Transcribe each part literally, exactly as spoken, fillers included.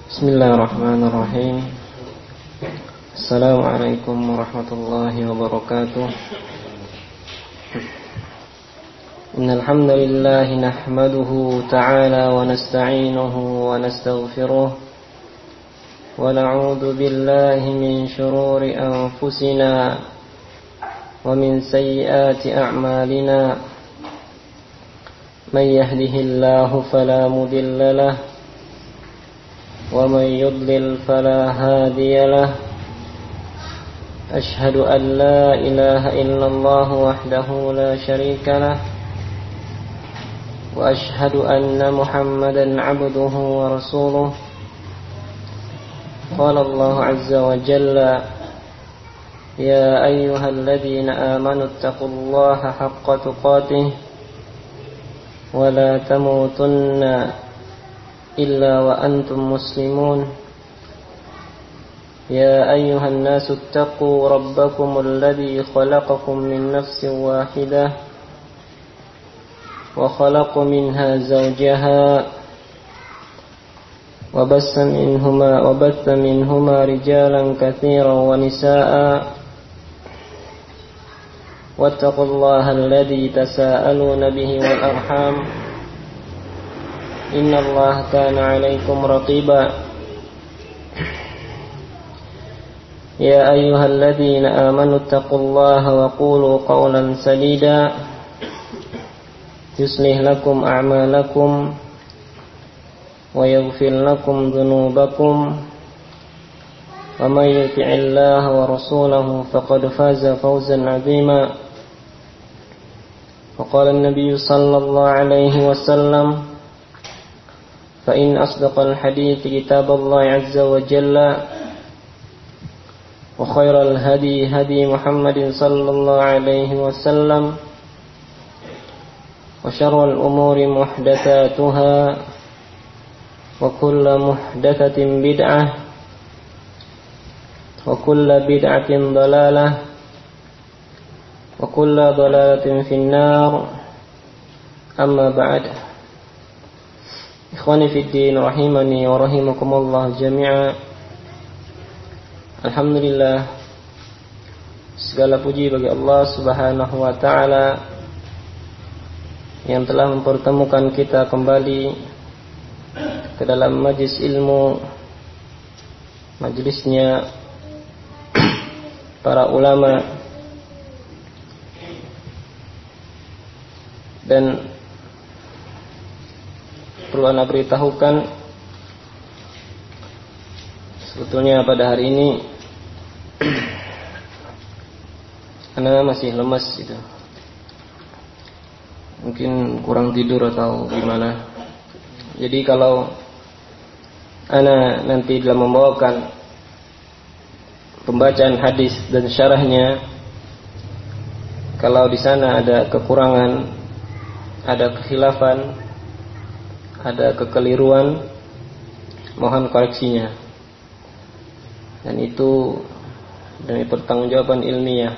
Bismillahirrahmanirrahim. Assalamualaikum warahmatullahi wabarakatuh. Innal hamdalillah nahmaduhu ta'ala wa nasta'inuhu wa nastaghfiruh wa na'udzu billahi min shururi anfusina wa min sayyiati a'malina. Man yahdihillahu fala mudilla lahu ومن يضلل فلا هادي له أشهد أن لا إله إلا الله وحده لا شريك له وأشهد أن محمدا عبده ورسوله قال الله عز وجل يا أيها الذين آمنوا اتقوا الله حق تقاته ولا تموتن إلا وأنتم مسلمون يا أيها الناس اتقوا ربكم الذي خلقكم من نفس واحدة وخلق منها زوجها وبث منهما وبث منهما رجالا كثيرا ونساء واتقوا الله الذي تساءلون به والأرحام إن الله كان عليكم رقيبا يا أيها الذين آمنوا اتقوا الله وقولوا قولا سديدا يصلح لكم أعمالكم ويغفر لكم ذنوبكم ومن يطع الله ورسوله فقد فاز فوزا عظيما وقال النبي صلى الله عليه وسلم فإن أصدق الحديث كتاب الله عز وجل وخير الهدي هدي محمد صلى الله عليه وسلم وشر الأمور محدثاتها وكل محدثة بدعة وكل بدعة ضلالة وكل ضلالة في النار أما بعد. Ikhwani fid din rahimani wa rahimakumullah jami'a. Alhamdulillah, segala puji bagi Allah Subhanahu wa taala yang telah mempertemukan kita kembali ke dalam majlis ilmu, majlisnya para ulama, dan perlu anda beritahukan, sebetulnya pada hari ini anda masih lemas gitu. Mungkin kurang tidur atau gimana. Jadi kalau anda nanti dalam membawakan pembacaan hadis dan syarahnya, kalau di sana ada kekurangan, ada kekhilafan, ada kekeliruan, mohon koreksinya. Dan itu demi pertanggungjawaban ilmiah.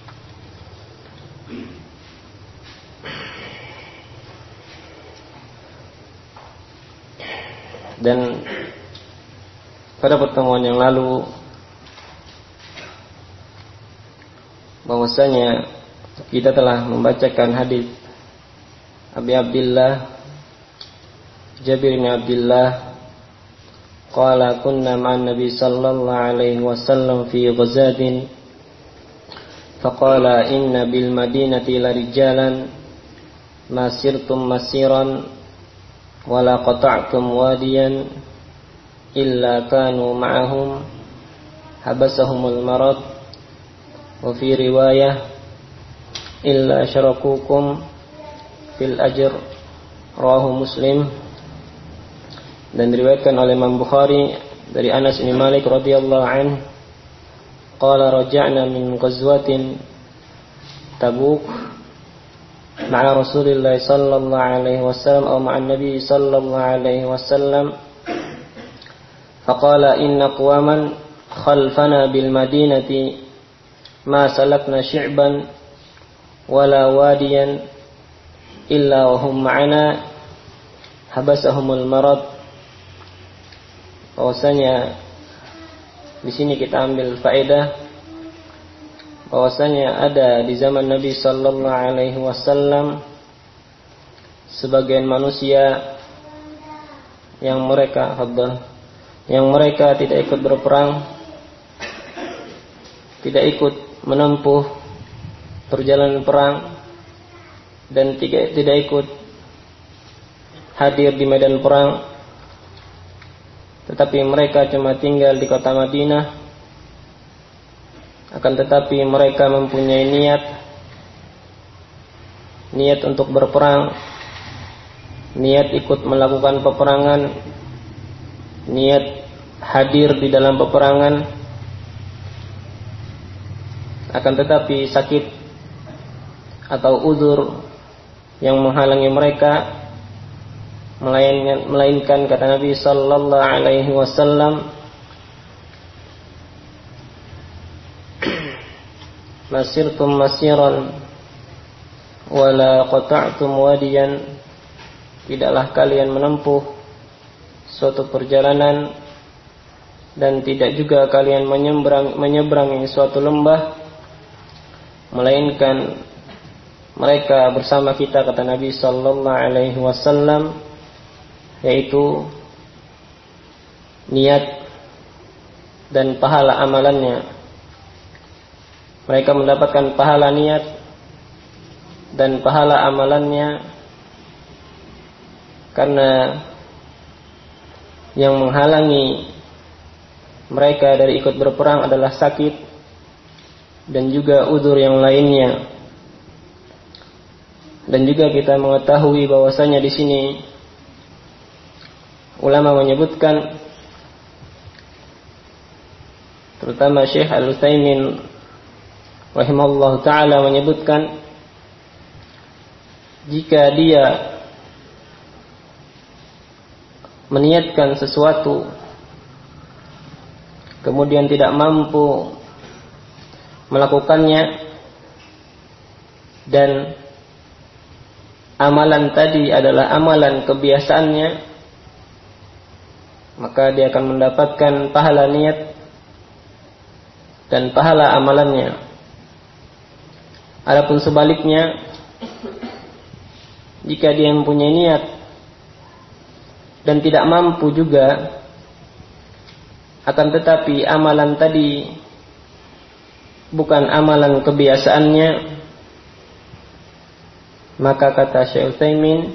Dan pada pertemuan yang lalu bahwasanya kita telah membacakan hadis Abi Abdillah Jabir bin Abdullah qala kunna ma'an nabi sallallahu alaihi wasallam fi ghazatin faqala inna bil madinati la rijalan ma sirtum masiran wa la qata'tum wadiyan illa kanu ma'ahum habasahumul marad wa fi riwayah illa syarakukum fil ajr rawahu Muslim. Dan diriwayatkan oleh Imam Bukhari dari Anas bin Malik radhiyallahu anhu qala raja'na min ghazwatin Tabuk ma'a Rasulillah sallallahu alaihi wasallam aw ma'an Nabi sallallahu alaihi wasallam faqala inna aqwaman khalfana bil madinati ma salakna shi'ban wala wadiyan illa wa hum ma'ana habasahumul marad bahwasanya di sini kita ambil faedah bahwasanya ada di zaman Nabi sallallahu alaihi wasallam sebagian manusia yang mereka haddal yang mereka tidak ikut berperang, tidak ikut menempuh perjalanan perang, dan tidak tidak ikut hadir di medan perang, tetapi mereka cuma tinggal di kota Madinah. Akan tetapi mereka mempunyai niat niat untuk berperang, niat ikut melakukan peperangan, niat hadir di dalam peperangan. Akan tetapi sakit atau uzur yang menghalangi mereka, melainkan, melainkan kata Nabi sallallahu alaihi wasallam, masirtum masiran wala qata'tum wadiyan, tidaklah kalian menempuh suatu perjalanan dan tidak juga kalian menyeberang, menyeberangi suatu lembah, melainkan mereka bersama kita, kata Nabi sallallahu alaihi wasallam, yaitu niat dan pahala amalannya. Mereka mendapatkan pahala niat dan pahala amalannya karena yang menghalangi mereka dari ikut berperang adalah sakit dan juga uzur yang lainnya. Dan juga kita mengetahui bahwasanya di sini ulama menyebutkan, terutama Syekh Al-Utsaimin rahimahullah ta'ala menyebutkan, jika dia meniatkan sesuatu kemudian tidak mampu melakukannya dan amalan tadi adalah amalan kebiasaannya, maka dia akan mendapatkan pahala niat dan pahala amalannya. Adapun sebaliknya, jika dia mempunyai niat dan tidak mampu juga, akan tetapi amalan tadi bukan amalan kebiasaannya, maka kata Syekh Utsaimin,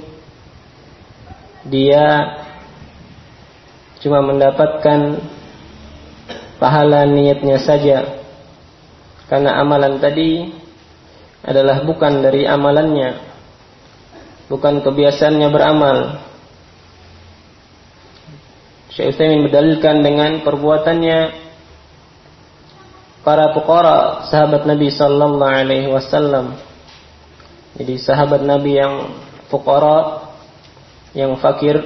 dia cuma mendapatkan pahala niatnya saja, karena amalan tadi adalah bukan dari amalannya, bukan kebiasaannya beramal. Syekh Utsaimin berdalilkan dengan perbuatannya para fuqara sahabat Nabi sallallahu alaihi wasallam. Jadi sahabat Nabi yang fuqara, yang fakir,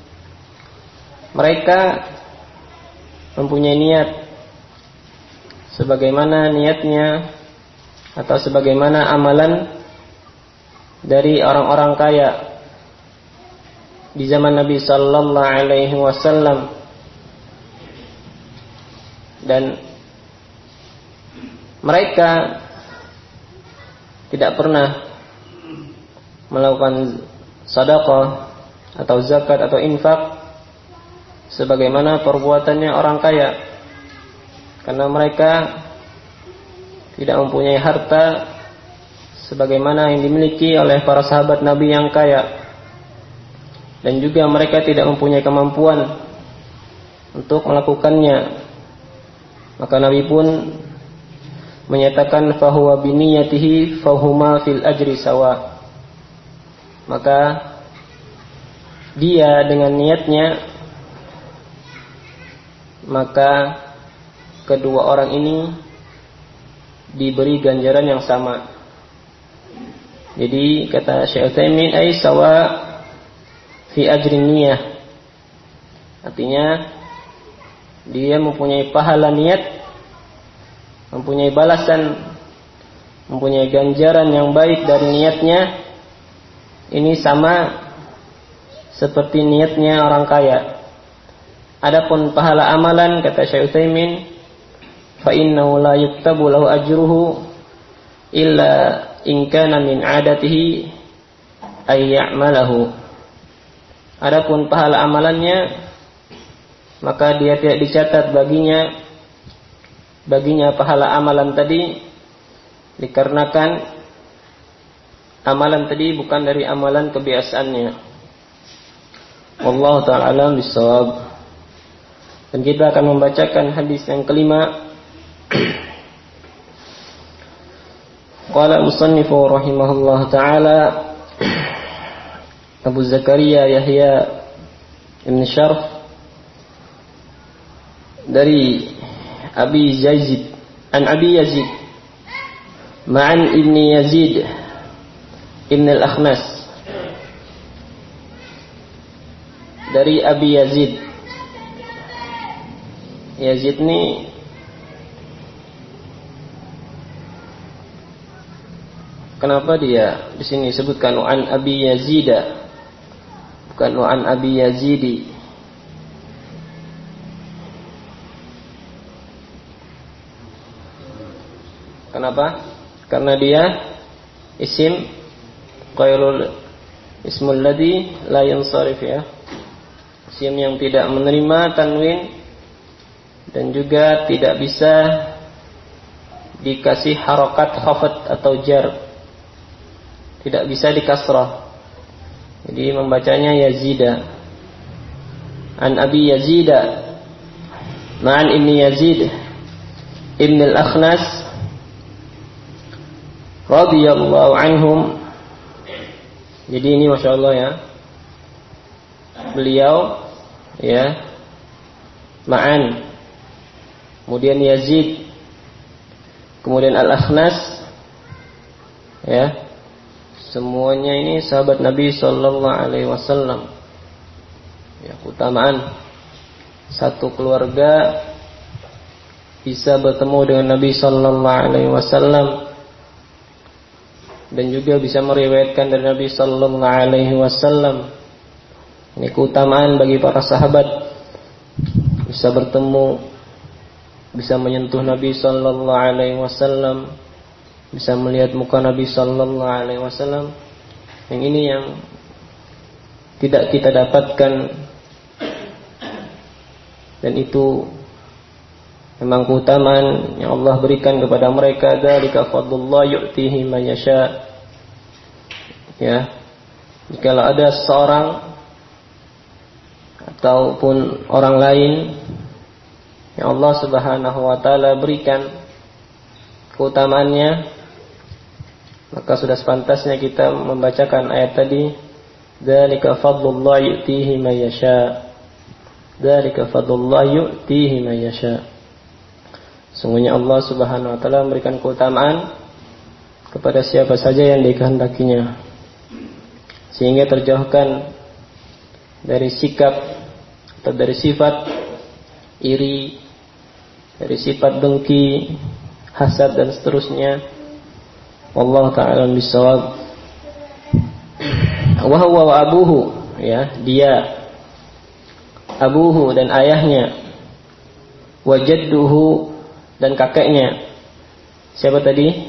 mereka mempunyai niat sebagaimana niatnya atau sebagaimana amalan dari orang-orang kaya di zaman Nabi sallallahu alaihi wasallam, dan mereka tidak pernah melakukan sedekah atau zakat atau infak sebagaimana perbuatannya orang kaya, karena mereka tidak mempunyai harta sebagaimana yang dimiliki oleh para sahabat Nabi yang kaya, dan juga mereka tidak mempunyai kemampuan untuk melakukannya. Maka Nabi pun menyatakan fahuwa biniyatihi fahuma fil ajri sawa. Maka dia dengan niatnya, maka kedua orang ini diberi ganjaran yang sama. Jadi kata Syekh Utsaimin, ay sawa fi ajrin niyah, artinya dia mempunyai pahala niat, mempunyai balasan, mempunyai ganjaran yang baik dari niatnya. Ini sama seperti niatnya orang kaya. Adapun pahala amalan, kata Syekh Utsaimin, fa innahu la yuktabu lahu ajruhu illa in kana min 'adatihi ay ya'malahu. Adapun pahala amalannya, maka dia tidak dicatat baginya baginya pahala amalan tadi, dikarenakan amalan tadi bukan dari amalan kebiasaannya. Wallahu ta'ala alam bissawab. Dan kita akan membacakan hadis yang kelima. Qala musannifu rahimahullah ta'ala, Abu Zakaria Yahya Ibn Syarf dari Abi Yazid an Abi Yazid Ma'an ibni Yazid Ibn al-Akhnas, dari Abi Yazid. Yazid ini kenapa dia di sini sebutkan an Abi Yazida, bukan an Abi Yazidi? Kenapa? Karena dia isim qailul ismul ladzi la yansarif, ya. Isim yang tidak menerima tanwin dan juga tidak bisa dikasih harokat khafat atau jar, tidak bisa dikasrah. Jadi membacanya Yazida. An Abi Yazida Ma'an ibni Yazid Ibn al-Akhnas radhiyallahu anhum. Jadi ini Masya Allah, ya, beliau, ya, Ma'an, kemudian Yazid, kemudian Al-Akhnas, ya, semuanya ini sahabat Nabi Sallallahu Alaihi Wasallam. Ya, keutamaan satu keluarga bisa bertemu dengan Nabi Sallallahu Alaihi Wasallam dan juga bisa meriwayatkan dari Nabi Sallallahu Alaihi Wasallam. Ini keutamaan bagi para sahabat, bisa bertemu, bisa menyentuh Nabi Sallallahu Alaihi Wasallam, bisa melihat muka Nabi Sallallahu Alaihi Wasallam. Yang ini yang tidak kita dapatkan, dan itu memang keutamaan yang Allah berikan kepada mereka. Dzalika fadlullah yu'tihi man yasha. Ya, jikalau ada seorang ataupun orang lain yang Allah Subhanahu wa taala berikan keutamaannya, maka sudah sepantasnya kita membacakan ayat tadi, dzalika fadlullah yu'tihi man yasha. Dzalika fadlullah yu'tihi man yasha. Sungguhnya Allah Subhanahu wa taala memberikan keutamaan kepada siapa saja yang dikehendakinya, sehingga terjauhkan dari sikap atau dari sifat iri, dari sifat dengki, hasad dan seterusnya. Wallahu ta'ala bisawab. Wa huwa wa abuhu, ya, dia, abuhu dan ayahnya, wa jadduhu dan kakeknya. Siapa tadi?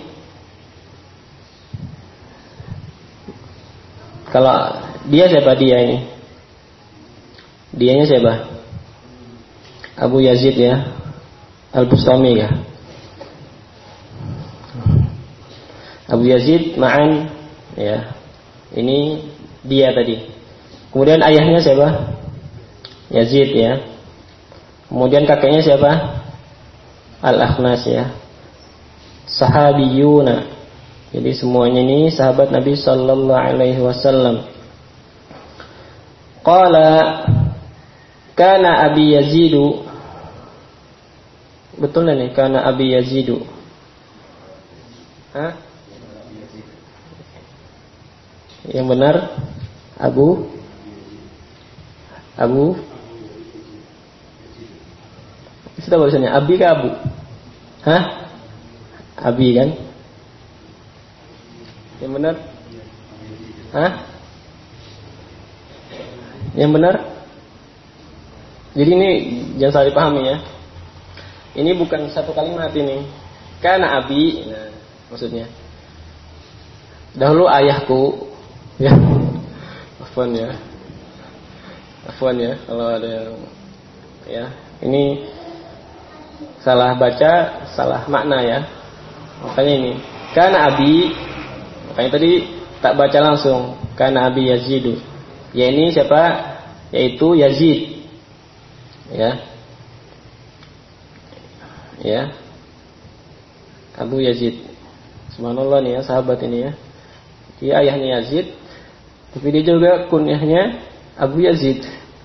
Kalau dia siapa dia ini? Dianya siapa? Abu Yazid, ya, Al-Bustami, ya. Abu Yazid Ma'an, ya. Ini dia tadi. Kemudian ayahnya siapa? Yazid, ya. Kemudian kakeknya siapa? Al-Akhnas, ya. Sahabiyuna. Jadi semuanya ini sahabat Nabi Sallallahu Alaihi Wasallam. Qala kana Abi Yazidu. Betul nih, kana Abi Yazidu. Hah? Yang benar Abu Abu Sudah bahasanya Abi ke Abu? Hah? Abi kan? Yang benar? Hah? Yang benar? Jadi ini jangan salah dipahami ya. Ini bukan satu kalimat ini. Kana abi, nah, maksudnya dahulu ayahku, ya, afwan ya, afwan ya, kalau ada yang, ya, ini salah baca, salah makna ya. Makanya ini, kana abi, makanya tadi tak baca langsung, kana abi Yazidu. Ya ini siapa? Yaitu Yazid, ya, ya, Abu Yazid. Subhanallah nih ya, sahabat ini ya. Dia ayahnya Yazid, tapi dia juga kunyahnya Abu Yazid.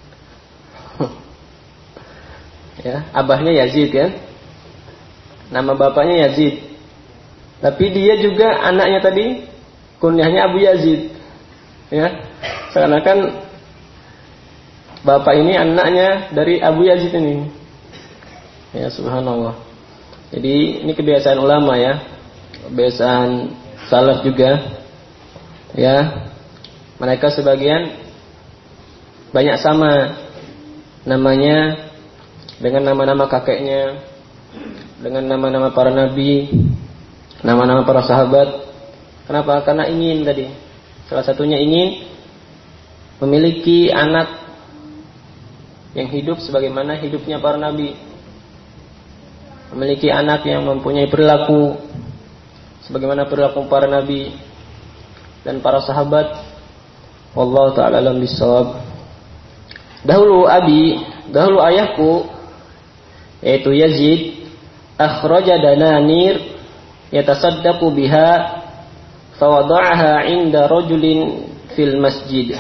Ya, abahnya Yazid kan. Nama bapaknya Yazid. Tapi dia juga anaknya tadi kunyahnya Abu Yazid. Ya. Seakan-akan bapak ini anaknya dari Abu Yazid ini. Ya, subhanallah. Jadi ini kebiasaan ulama ya. Kebiasaan salaf juga. Ya, mereka sebagian banyak sama namanya dengan nama-nama kakeknya, dengan nama-nama para nabi, nama-nama para sahabat. Kenapa? Karena ingin tadi, salah satunya ingin memiliki anak yang hidup sebagaimana hidupnya para nabi, memiliki anak yang mempunyai perilaku sebagaimana perilaku para nabi dan para sahabat. Wallahu ta'ala alam bisawab. Dahulu abi, dahulu ayahku yaitu Yazid, akhraja dananir yatasaddaqu biha fawada'aha 'inda rajulin fil masjid.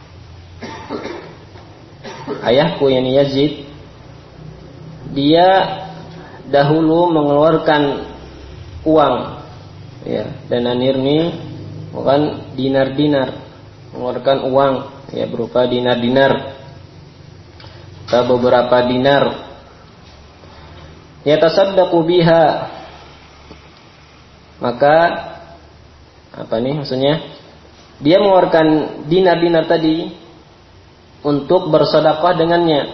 Ayahku yakni Yazid, dia dahulu mengeluarkan uang, ya, dananir ini bukan dinar-dinar, mengeluarkan uang ya berupa dinar-dinar atau beberapa dinar, yatasaddaqu biha, maka apa nih maksudnya, dia mengeluarkan dinar-dinar tadi untuk bersedekah dengannya,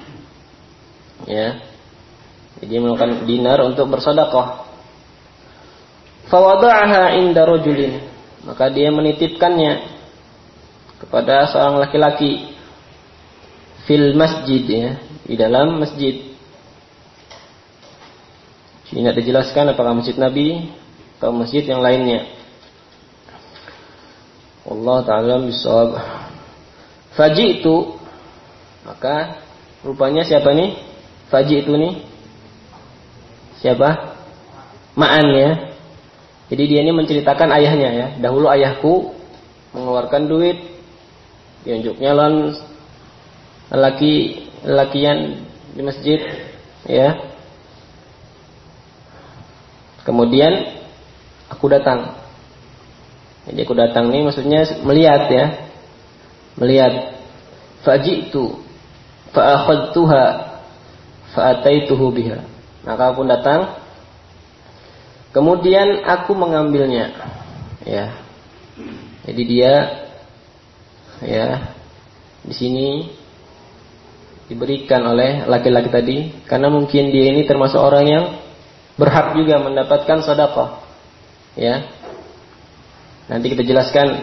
ya, jadi mengeluarkan dinar untuk bersedekah. Fawada'aha 'inda rajulin, maka dia menitipkannya kepada seorang laki-laki fil masjid, ya, di dalam masjid. Ini tidak dijelaskan apakah masjid Nabi atau masjid yang lainnya. Allah ta'ala bisawab. Faji'tu, maka rupanya siapa nih? Faji'tu nih siapa? Ma'an ya. Jadi dia ini menceritakan ayahnya ya. Dahulu ayahku mengeluarkan duit, diunjuknya lawan lelaki lelakian di masjid, ya. Kemudian aku datang. Jadi aku datang nih maksudnya melihat ya. Melihat. Faji'tu fa akhadtuha fa ataituhu biha. Maka aku datang, kemudian aku mengambilnya, ya. Jadi dia, ya, di sini diberikan oleh laki-laki tadi, karena mungkin dia ini termasuk orang yang berhak juga mendapatkan sedekah, ya. Nanti kita jelaskan,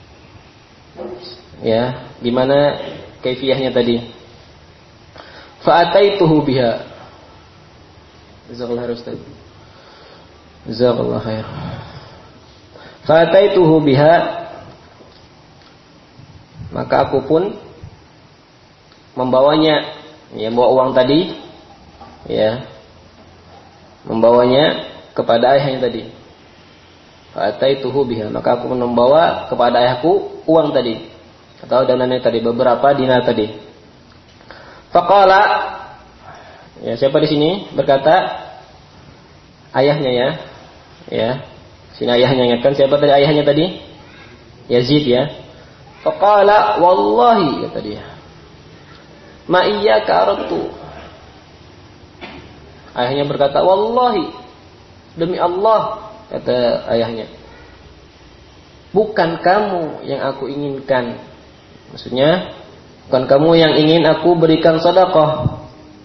ya, gimana kaifiyahnya tadi. Fa ataituhu biha. Jazakallahu Ustaz. Jazakallahu khair. Fa ataituhu biha, maka aku pun membawanya, ya, bawa uang tadi, ya, membawanya kepada ayahnya tadi. Fa ataituhu biha, maka aku pun membawa kepada ayahku uang tadi atau danannya tadi, beberapa dinar tadi. Faqala, ya, siapa di sini berkata? Ayahnya ya. Ya. Sini ayahnya ingatkan siapa tadi ayahnya tadi? Yazid ya. Faqala wallahi, kata dia. Ma iyyaka aradtu. Ayahnya berkata, wallahi, demi Allah, kata ayahnya, bukan kamu yang aku inginkan. Maksudnya bukan kamu yang ingin aku berikan sedekah.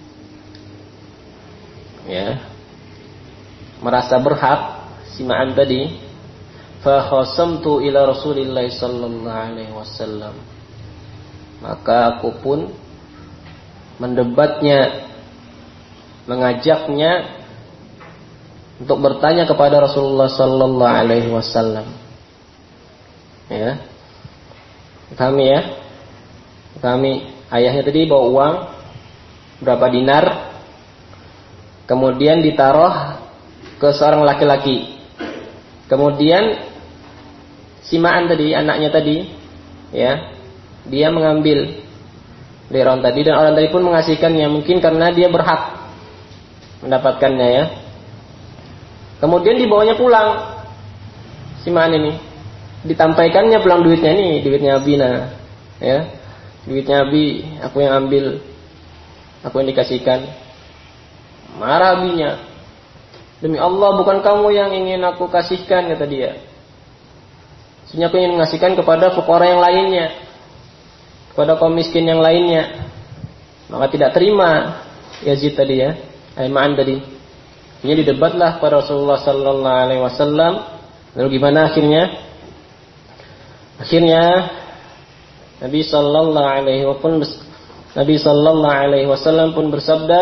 Ya. Merasa berhak si Ma'an tadi, fa khasamtu ila Rasulillah sallallahu alaihi wasallam. Maka aku pun mendebatnya, mengajaknya untuk bertanya kepada Rasulullah sallallahu alaihi wasallam. Ya. Kami ya. Kami ayahnya tadi bawa uang berapa dinar, kemudian ditaruh ke seorang laki-laki. Kemudian si Ma'an tadi, anaknya tadi, ya, dia mengambil dari orang tadi, dan orang tadi pun mengasihkannya, mungkin karena dia berhak mendapatkannya, ya. Kemudian dibawanya pulang si Ma'an ini, ditampaikannya pulang duitnya, nih duitnya Abina, ya, duitnya Abi, aku yang ambil, aku yang dikasihkan. Marah Abinya, demi Allah bukan kamu yang ingin aku kasihkan, kata dia. Sebenarnya aku ingin mengasihkan kepada fuqara yang lainnya, kepada kaum miskin yang lainnya. Maka tidak terima Yazid tadi, ya, Ma'an tadi. Ini didebatlah kepada Rasulullah sallallahu alaihi wasallam. Lalu gimana akhirnya? Akhirnya Nabi sallallahu alaihi wasallam Nabi sallallahu alaihi wasallam pun bersabda,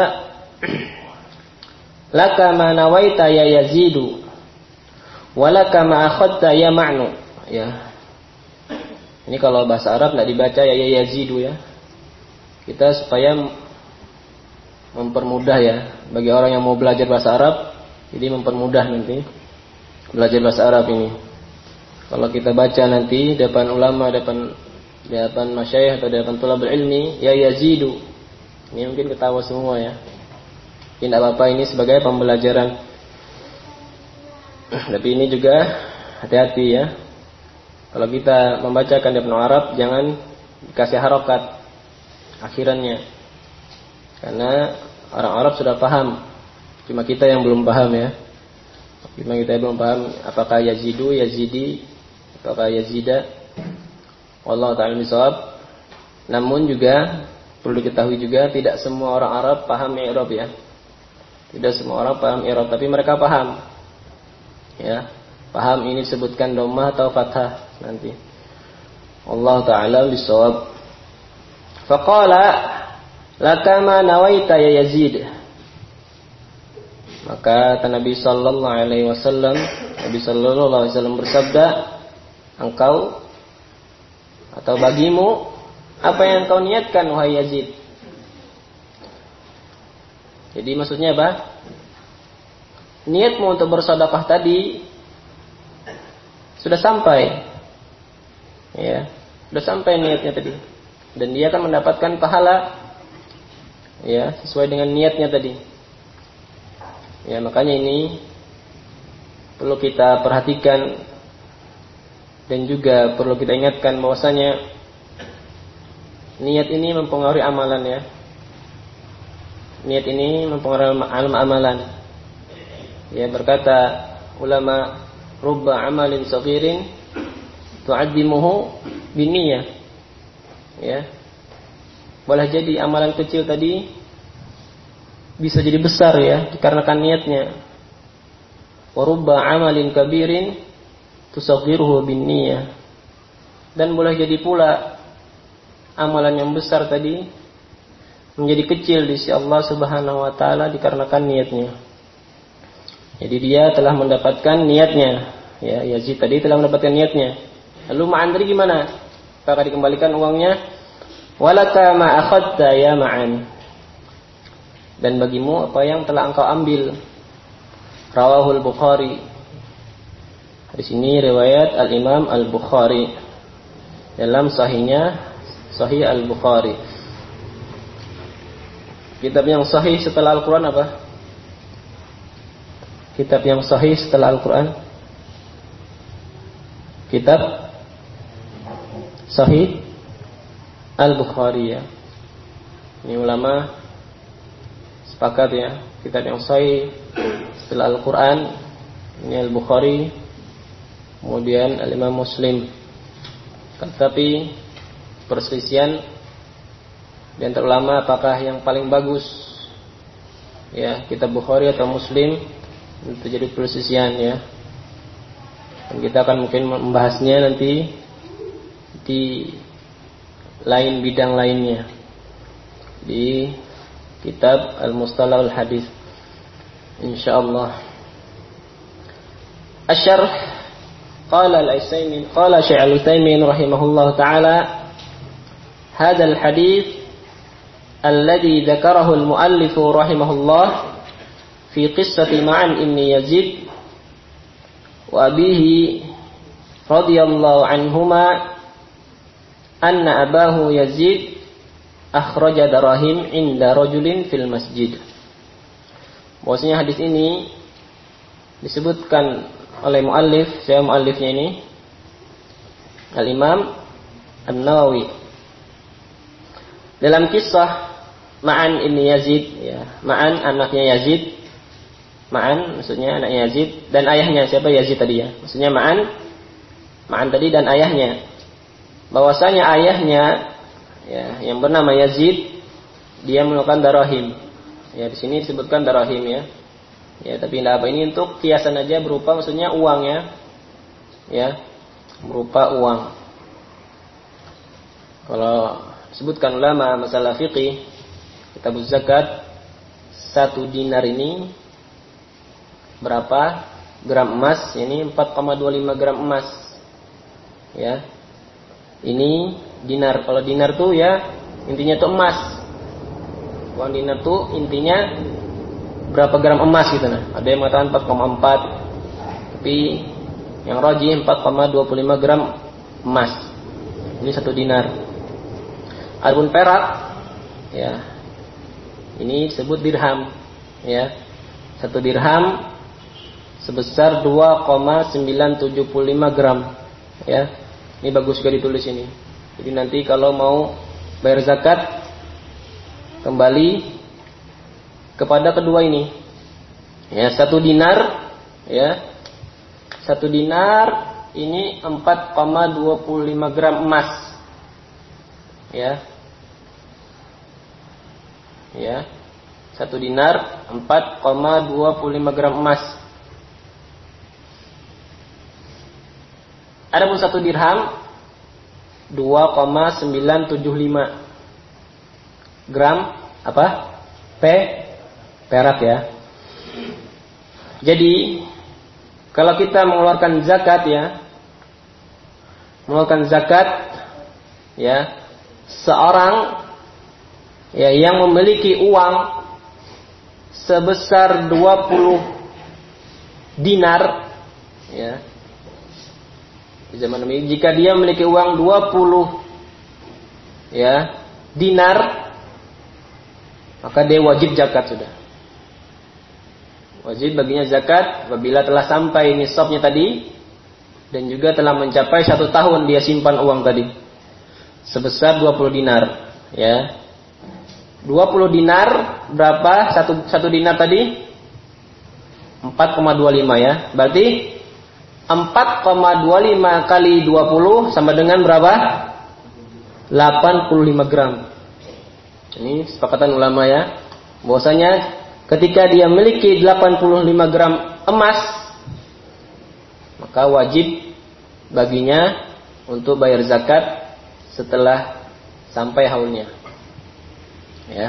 laka ma nawaita ya Yazidu, walaka ma akhadta ya Ma'nu. Ya. Ini kalau bahasa Arab tidak dibaca ya ya Yazidu, ya. Kita supaya mempermudah, ya, bagi orang yang mau belajar bahasa Arab, jadi mempermudah nanti belajar bahasa Arab ini. Kalau kita baca nanti depan ulama, depan depan masyayikh atau depan thalabul ilmi, ya Yazidu. Ini mungkin ketawa semua, ya. Tidak apa-apa, ini sebagai pembelajaran. Tapi ini juga hati-hati, ya. Kalau kita membacakan depan Arab, jangan dikasih harokat akhirannya, karena orang Arab sudah paham. Cuma kita yang belum paham, ya. Cuma kita yang belum paham apakah Yazidu, Yazidi, apakah Yazida. Wallahu ta'ala bishawab. Namun juga perlu diketahui juga, tidak semua orang Arab paham i'rab, ya. Tidak semua orang paham i'rab, tapi mereka paham, ya, paham ini disebutkan dhammah atau fathah nanti. Allah taala bisawab. Faqala laka ma nawaita ya Yazid. Maka kata Nabi sallallahu alaihi wasallam, Nabi sallallahu alaihi wasallam bersabda, engkau atau bagimu apa yang kau niatkan wahai Yazid. Jadi maksudnya apa? Niatmu untuk bersedekah tadi sudah sampai, ya, sudah sampai niatnya tadi, dan dia akan mendapatkan pahala, ya, sesuai dengan niatnya tadi. Ya, makanya ini perlu kita perhatikan dan juga perlu kita ingatkan bahwasanya niat ini mempengaruhi amalan, ya. Niat ini mempengaruhi amalan. Ya, berkata ulama, rubba amalin saghirin tu'addimuhu binniyah. Ya. Boleh jadi amalan kecil tadi bisa jadi besar, ya, dikarenakan niatnya. Wa rubba amalin kabirin tusaghiruhu binniyah. Dan boleh jadi pula amalan yang besar tadi menjadi kecil di sisi Allah Subhanahu wa taala dikarenakan niatnya. Jadi dia telah mendapatkan niatnya, ya, Yazid tadi telah mendapatkan niatnya. Lalu Ma'an tadi gimana? Apakah dikembalikan uangnya? Walaka ma akhadta ya Ma'an. Dan bagimu apa yang telah engkau ambil. Rawahul Bukhari. Di sini riwayat Al-Imam Al-Bukhari dalam sahihnya, Sahih Al-Bukhari. Kitab yang sahih setelah Al-Quran apa? Kitab yang sahih setelah Al-Quran? Kitab Sahih Al-Bukhari, ya. Ini ulama sepakat, ya, kitab yang sahih setelah Al-Quran ini Al-Bukhari, kemudian Al-Imam Muslim. Tetapi perselisihan di antara ulama apakah yang paling bagus ya kitab Bukhari atau Muslim, itu jadi perselisihan ya. Dan kita akan mungkin membahasnya nanti di lain bidang lainnya di kitab Al-Mustalah Al-Hadis insyaallah. Asy-syarh qala al-Utsaimin qala Syekh Al-Utsaimin rahimahullah taala hadzal hadits alladhi dzakarahu al-muallif rahimahullah fi qissati Ma'an ibn Yazid wa abihi radhiyallahu anhuma anna abahu Yazid akhraja darahim inda rajulin fil masjid. Bahwasanya hadis ini disebutkan oleh muallif, saya muallifnya ini Al-Imam An-Nawawi dalam kisah Ma'an ibn Yazid ya. Ma'an anaknya Yazid. Ma'an maksudnya anaknya Yazid dan ayahnya siapa? Yazid tadi ya. Maksudnya Ma'an Ma'an tadi dan ayahnya. Bahwasanya ayahnya ya yang bernama Yazid dia melakukan darahim. Ya di sini disebutkan darahim ya. Ya tapi tidak apa, ini untuk kiasan aja berupa maksudnya uang ya. Ya. Berupa uang. Kalau disebutkan ulama masalah fiqih kitab zakat, satu dinar ini berapa gram emas? Ini empat koma dua lima gram emas. Ya. Ini dinar. Kalau dinar tuh ya intinya tuh emas. Uang dinar tuh intinya berapa gram emas gitu nah. Ada yang mengatakan empat koma empat. Tapi yang rajih empat koma dua lima gram emas. Ini satu dinar. Adapun perak ya ini disebut dirham ya. Satu dirham sebesar dua koma sembilan tujuh lima gram ya. Ini bagus juga ditulis ini. Jadi nanti kalau mau bayar zakat kembali kepada kedua ini. Ya, satu dinar ya. Satu dinar ini empat koma dua lima gram emas. Ya. Ya. Satu dinar empat koma dua lima gram emas. Adapun satu dirham dua koma sembilan tujuh lima gram apa? P perak ya. Jadi kalau kita mengeluarkan zakat ya, mengeluarkan zakat ya, seorang ya yang memiliki uang sebesar dua puluh dinar ya. Di zaman ini jika dia memiliki uang dua puluh ya dinar, maka dia wajib zakat sudah. Wajib baginya zakat apabila telah sampai nisabnya tadi dan juga telah mencapai satu tahun dia simpan uang tadi sebesar dua puluh dinar ya. dua puluh dinar berapa? Satu, satu dinar tadi empat koma dua lima ya. Berarti empat koma dua lima kali dua puluh sama dengan berapa? delapan puluh lima gram. Ini sepakatan ulama ya. Bahwasanya ketika dia memiliki delapan puluh lima gram emas, maka wajib baginya untuk bayar zakat setelah sampai haulnya. Ya.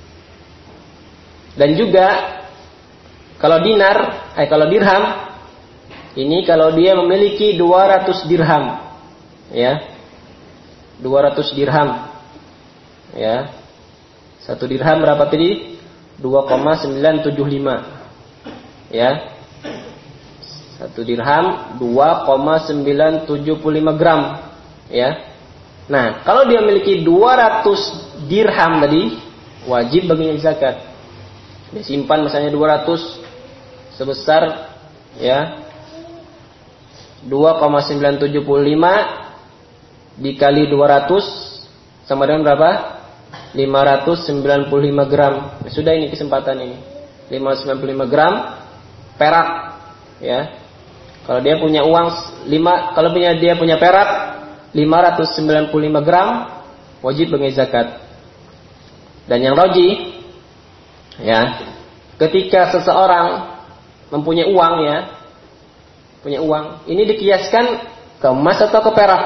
Dan juga kalau dinar, eh kalau dirham, ini kalau dia memiliki dua ratus dirham. Ya. dua ratus dirham. Ya. Satu dirham berapa tadi? dua koma sembilan tujuh lima. Ya. Satu dirham dua koma sembilan tujuh lima gram. Ya. Nah, kalau dia memiliki dua ratus dirham tadi, wajib baginya zakat. Dia simpan misalnya dua ratus sebesar ya dua koma sembilan tujuh lima dikali dua ratus sama dengan berapa? lima ratus sembilan puluh lima gram. Nah, sudah ini kesempatan ini. lima ratus sembilan puluh lima gram perak ya. Kalau dia punya uang lima, kalau punya dia punya perak lima ratus sembilan puluh lima gram, wajib bagi zakat. Dan yang roji, ya, ketika seseorang mempunyai uang, ya, punya uang, ini dikiaskan ke emas atau ke perak,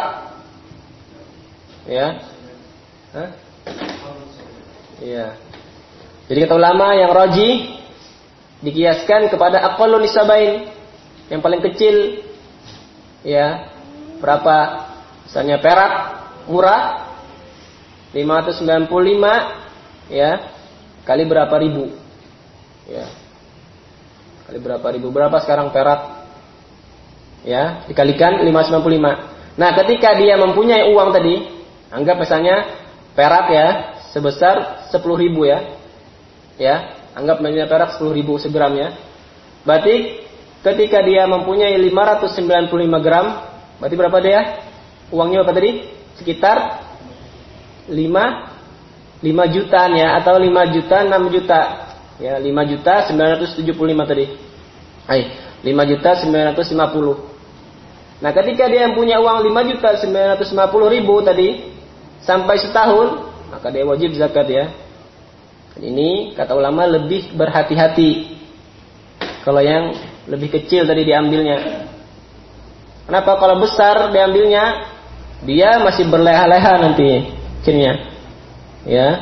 ya, Hah? ya. Jadi kata ulama yang roji dikiaskan kepada aqallu nisabain, yang paling kecil, ya, berapa? Misalnya perak murah lima ratus sembilan puluh lima, ya, kali berapa ribu, ya, kali berapa ribu, berapa sekarang perak, ya, dikalikan lima ratus sembilan puluh lima. Nah, ketika dia mempunyai uang tadi, anggap misalnya perak, ya, sebesar sepuluh ribu, ya, ya, anggap misalnya perak sepuluh ribu segram, ya. Berarti ketika dia mempunyai lima ratus sembilan puluh lima gram, berarti berapa dia? Uangnya berapa tadi? Sekitar lima jutaan, ya, atau lima juta enam juta, ya, lima juta sembilan ratus tujuh puluh lima tadi. Hai, lima juta sembilan ratus lima puluh. Nah, ketika dia punya uang lima juta sembilan ratus lima puluh ribu tadi sampai setahun, maka dia wajib zakat, ya. Ini kata ulama lebih berhati-hati kalau yang lebih kecil tadi diambilnya. Kenapa? Kalau besar diambilnya, dia masih berleha-leha nanti akhirnya, ya,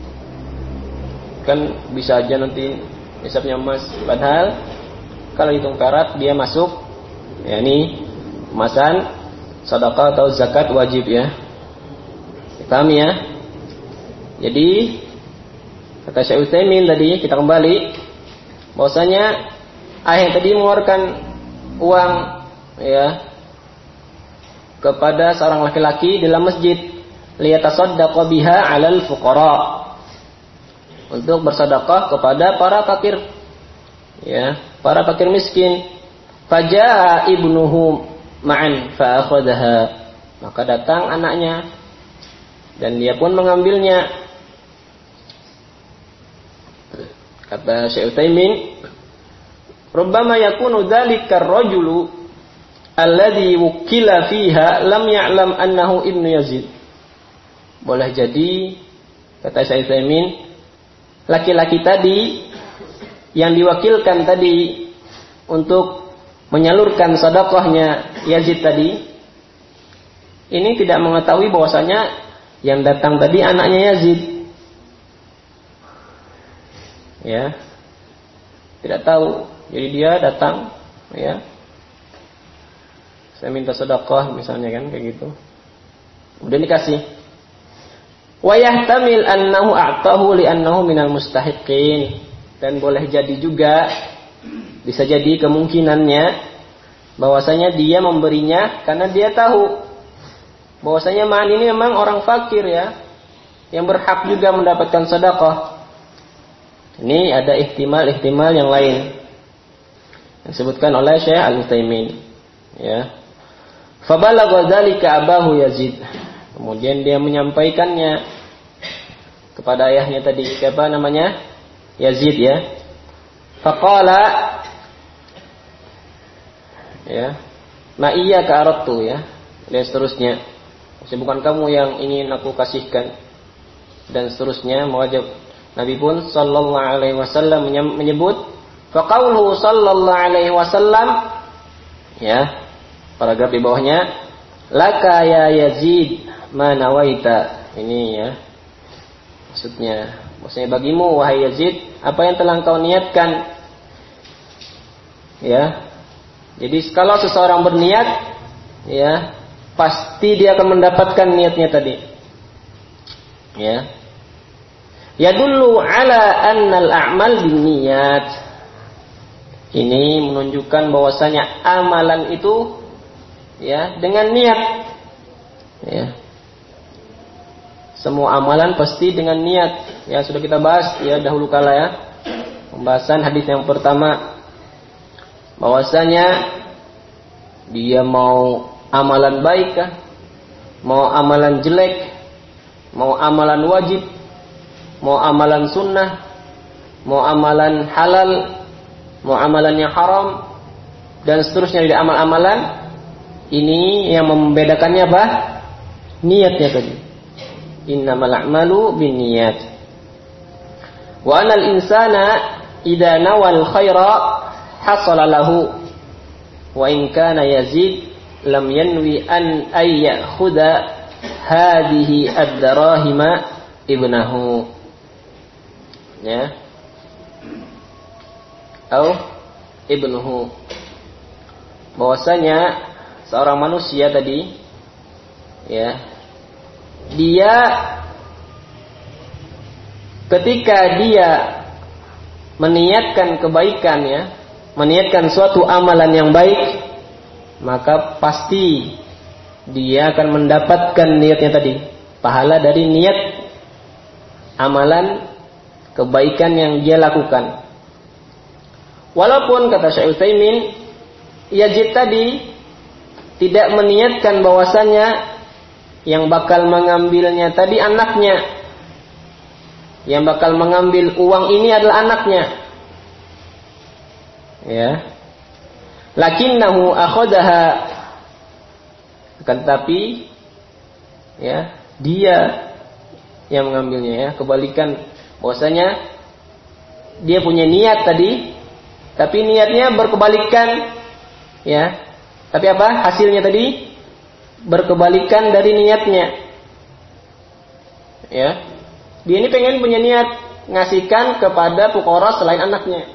kan bisa aja nanti hisapnya emas. Padahal kalau hitung karat dia masuk, ya, ini emasan sedekah atau zakat wajib, ya. Paham, ya? Jadi kata Syekh Utsaimin tadi, kita kembali bahwasanya ayah tadi mengeluarkan uang, ya, kepada seorang laki-laki dalam masjid liyatasaddaqa biha 'alal fuqara, untuk bersedekah kepada para fakir, ya, para fakir miskin. Faja'a ibnuhu ma'an fa akhadhaha, maka datang anaknya dan dia pun mengambilnya. Kata Syekh Utsaimin, rubbama yakunu dzalika ar-rajulu alladhi wukila fiha lam ya'lam annahu ibnu Yazid. Boleh jadi, kata Syekh Utsaimin, laki-laki tadi yang diwakilkan tadi untuk menyalurkan sedekahnya Yazid tadi, ini tidak mengetahui bahwasanya yang datang tadi anaknya Yazid, ya, tidak tahu. Jadi dia datang, ya, saya minta sedekah misalnya, kan, kayak gitu, udah dikasih. Wa yahtamil annahu a'tahu li'annahu minal mustahiqin, dan boleh jadi juga, bisa jadi kemungkinannya bahwasanya dia memberinya karena dia tahu bahwasanya man ini memang orang fakir, ya, yang berhak juga mendapatkan sedekah. Ini ada ihtimal-ihtimal yang lain yang disebutkan oleh Syekh Al-Utsaimin, ya. Fabalagha dzalika abahu Yazid, kemudian dia menyampaikannya kepada ayahnya tadi, siapa namanya? Yazid, ya. Faqala, ya, ma iyyaka aradtu, ya, dan seterusnya, bukan kamu yang ingin aku kasihkan, dan seterusnya. Mewajib Nabi pun sallallahu alaihi wasallam menyebut faqauluhu sallallahu alaihi wasallam, ya, paragraf di bawahnya, laka ya Yazid ma nawaita. Ini, ya, maksudnya, maksudnya bagimu wahai Yazid apa yang telah engkau niatkan, ya. Jadi kalau seseorang berniat, ya, pasti dia akan mendapatkan niatnya tadi, ya. Yadullu ala annal a'mal binniyat. Ini menunjukkan bahwasanya amalan itu, ya, dengan niat, ya. Semua amalan pasti dengan niat, ya, sudah kita bahas, ya, dahulu kala, ya, pembahasan hadis yang pertama, bahwasanya dia mau amalan baik kah, mau amalan jelek, mau amalan wajib, mau amalan sunnah, mau amalan halal, mau amalan yang haram, dan seterusnya dari amal-amalan, ini yang membedakannya apa? Niatnya tadi. Innamal a'malu binniyat. Wa anal insana idza nawal khaira hasala lahu wa in kana Yazid lam yanwi an ay ya'khudha hadhihi ad-darahima ibnahu. Ya. Atau ibnuhu. Bahwasanya seorang manusia tadi, ya, dia ketika dia meniatkan kebaikan, ya, meniatkan suatu amalan yang baik, maka pasti dia akan mendapatkan niatnya tadi, pahala dari niat amalan kebaikan yang dia lakukan. Walaupun kata Syekh Utsaimin, Yazid tadi tidak meniatkan bahwasanya yang bakal mengambilnya tadi anaknya, yang bakal mengambil uang ini adalah anaknya, ya. Lakinnahu akhadaha, akan tetapi, ya, dia yang mengambilnya, ya. Kebalikan bahwasanya dia punya niat tadi, tapi niatnya berkebalikan, ya. Tapi apa? Hasilnya tadi berkebalikan dari niatnya. Ya. Dia ini pengen punya niat ngasihkan kepada fuqara selain anaknya.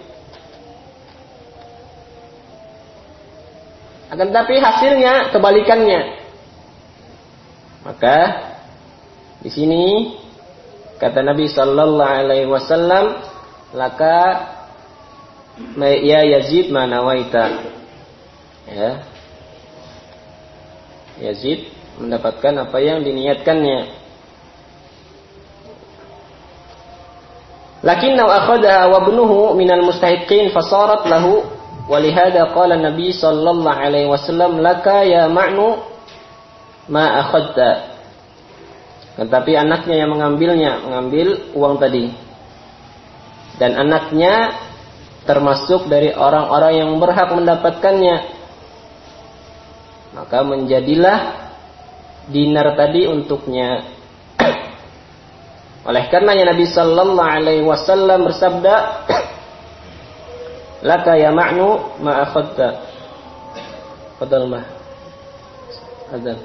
Akan tapi hasilnya kebalikannya. Maka di sini kata Nabi sallallahu alaihi wasallam, laka ya Yazid ma nawaita. Ya. Yazid mendapatkan apa yang diniatkannya. Lakinnahu akhadha wa ibnuhu minal mustahiqin fasarat lahu wa lihada qala Nabi sallallahu alaihi wasallam laka ya ma'nu ma akhadta. Tetapi anaknya yang mengambilnya, mengambil uang tadi. Dan anaknya termasuk dari orang-orang yang berhak mendapatkannya. Maka menjadilah dinar tadi untuknya. Oleh karenanya Nabi sallallahu alaihi wasallam bersabda, laka ya ma'nu ma akhadta. Fadal mah. Azan.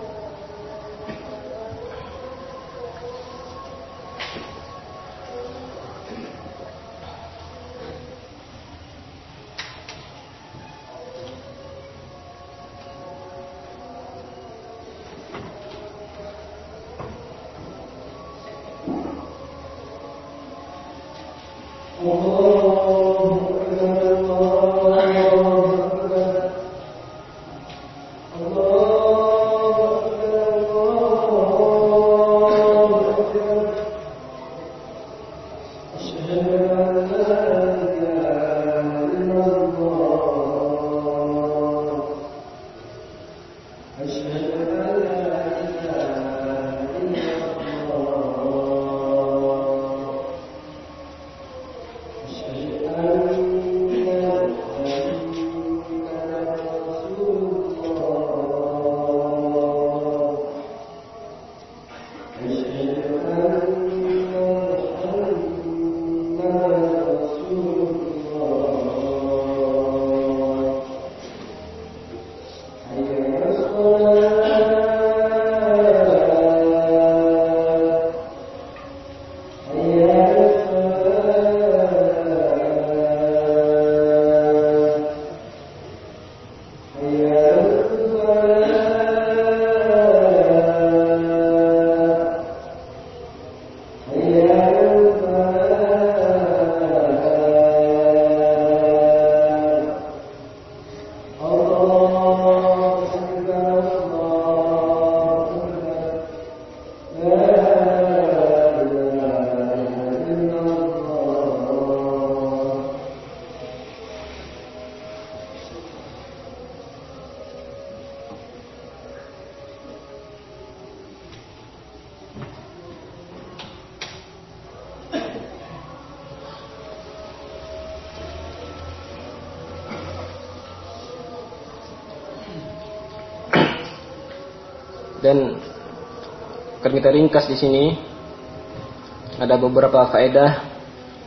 Dan akan kita ringkas di sini ada beberapa faedah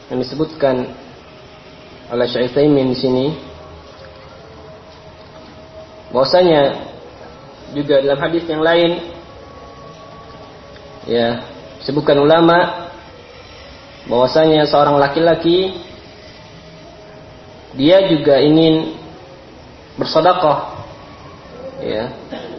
yang disebutkan oleh Syekh Utsaimin di sini, bahwasanya juga dalam hadis yang lain, ya, disebutkan ulama bahwasanya seorang laki-laki dia juga ingin bersedekah, ya,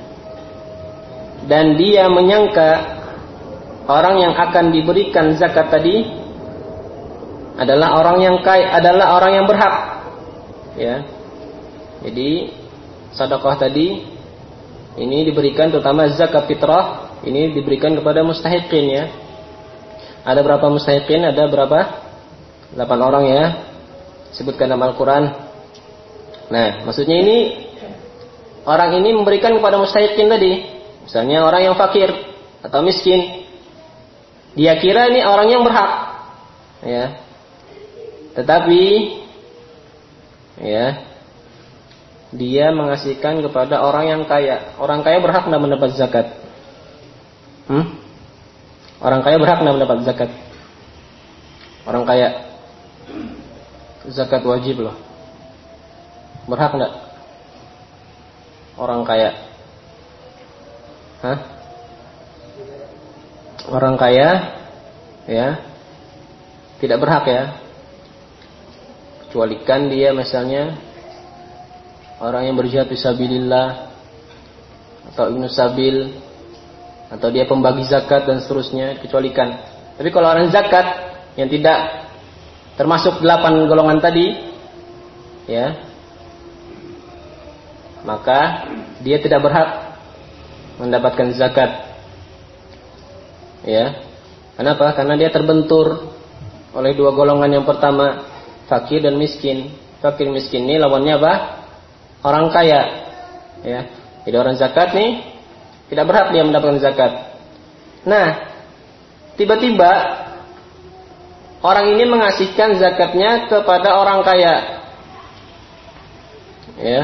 dan dia menyangka orang yang akan diberikan zakat tadi adalah orang yang kaya, adalah orang yang berhak, ya. Jadi sedekah tadi ini diberikan, terutama zakat fitrah ini diberikan kepada mustahiqin, ya. Ada berapa mustahiqin? Ada berapa? delapan orang, ya, sebutkan dalam Al-Quran. Nah, maksudnya ini orang ini memberikan kepada mustahiqin tadi. Misalnya orang yang fakir atau miskin, dia kira ini orang yang berhak, ya. Tetapi, ya, dia mengasihkan kepada orang yang kaya. Orang kaya berhak tidak mendapat zakat? Hmm? Orang kaya berhak tidak mendapat zakat? Orang kaya, zakat wajib loh. Berhak enggak? Orang kaya. Hah? Orang kaya, ya, tidak berhak, ya. Kecualikan dia misalnya orang yang berjihad fisabilillah, atau ibnu sabil, atau dia pembagi zakat dan seterusnya, kecualikan. Tapi kalau orang zakat yang tidak termasuk delapan golongan tadi, ya, maka dia tidak berhak mendapatkan zakat, ya. Kenapa? Karena dia terbentur oleh dua golongan. Yang pertama, fakir dan miskin. Fakir miskin ini lawannya apa? Orang kaya, ya. Jadi orang zakat nih tidak berhak dia mendapatkan zakat. Nah, tiba-tiba orang ini mengasihkan zakatnya kepada orang kaya, ya.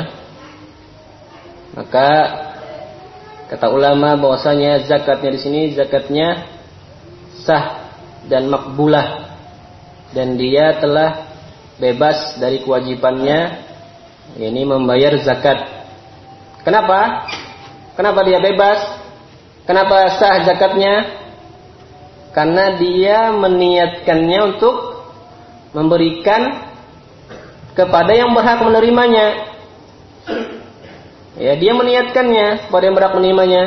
Maka kata ulama bahwasanya zakatnya di sini zakatnya sah dan makbulah, dan dia telah bebas dari kewajibannya, ini membayar zakat. Kenapa? Kenapa dia bebas? Kenapa sah zakatnya? Karena dia meniatkannya untuk memberikan kepada yang berhak menerimanya. Ya, dia meniatkannya kepada yang berhak menerimanya.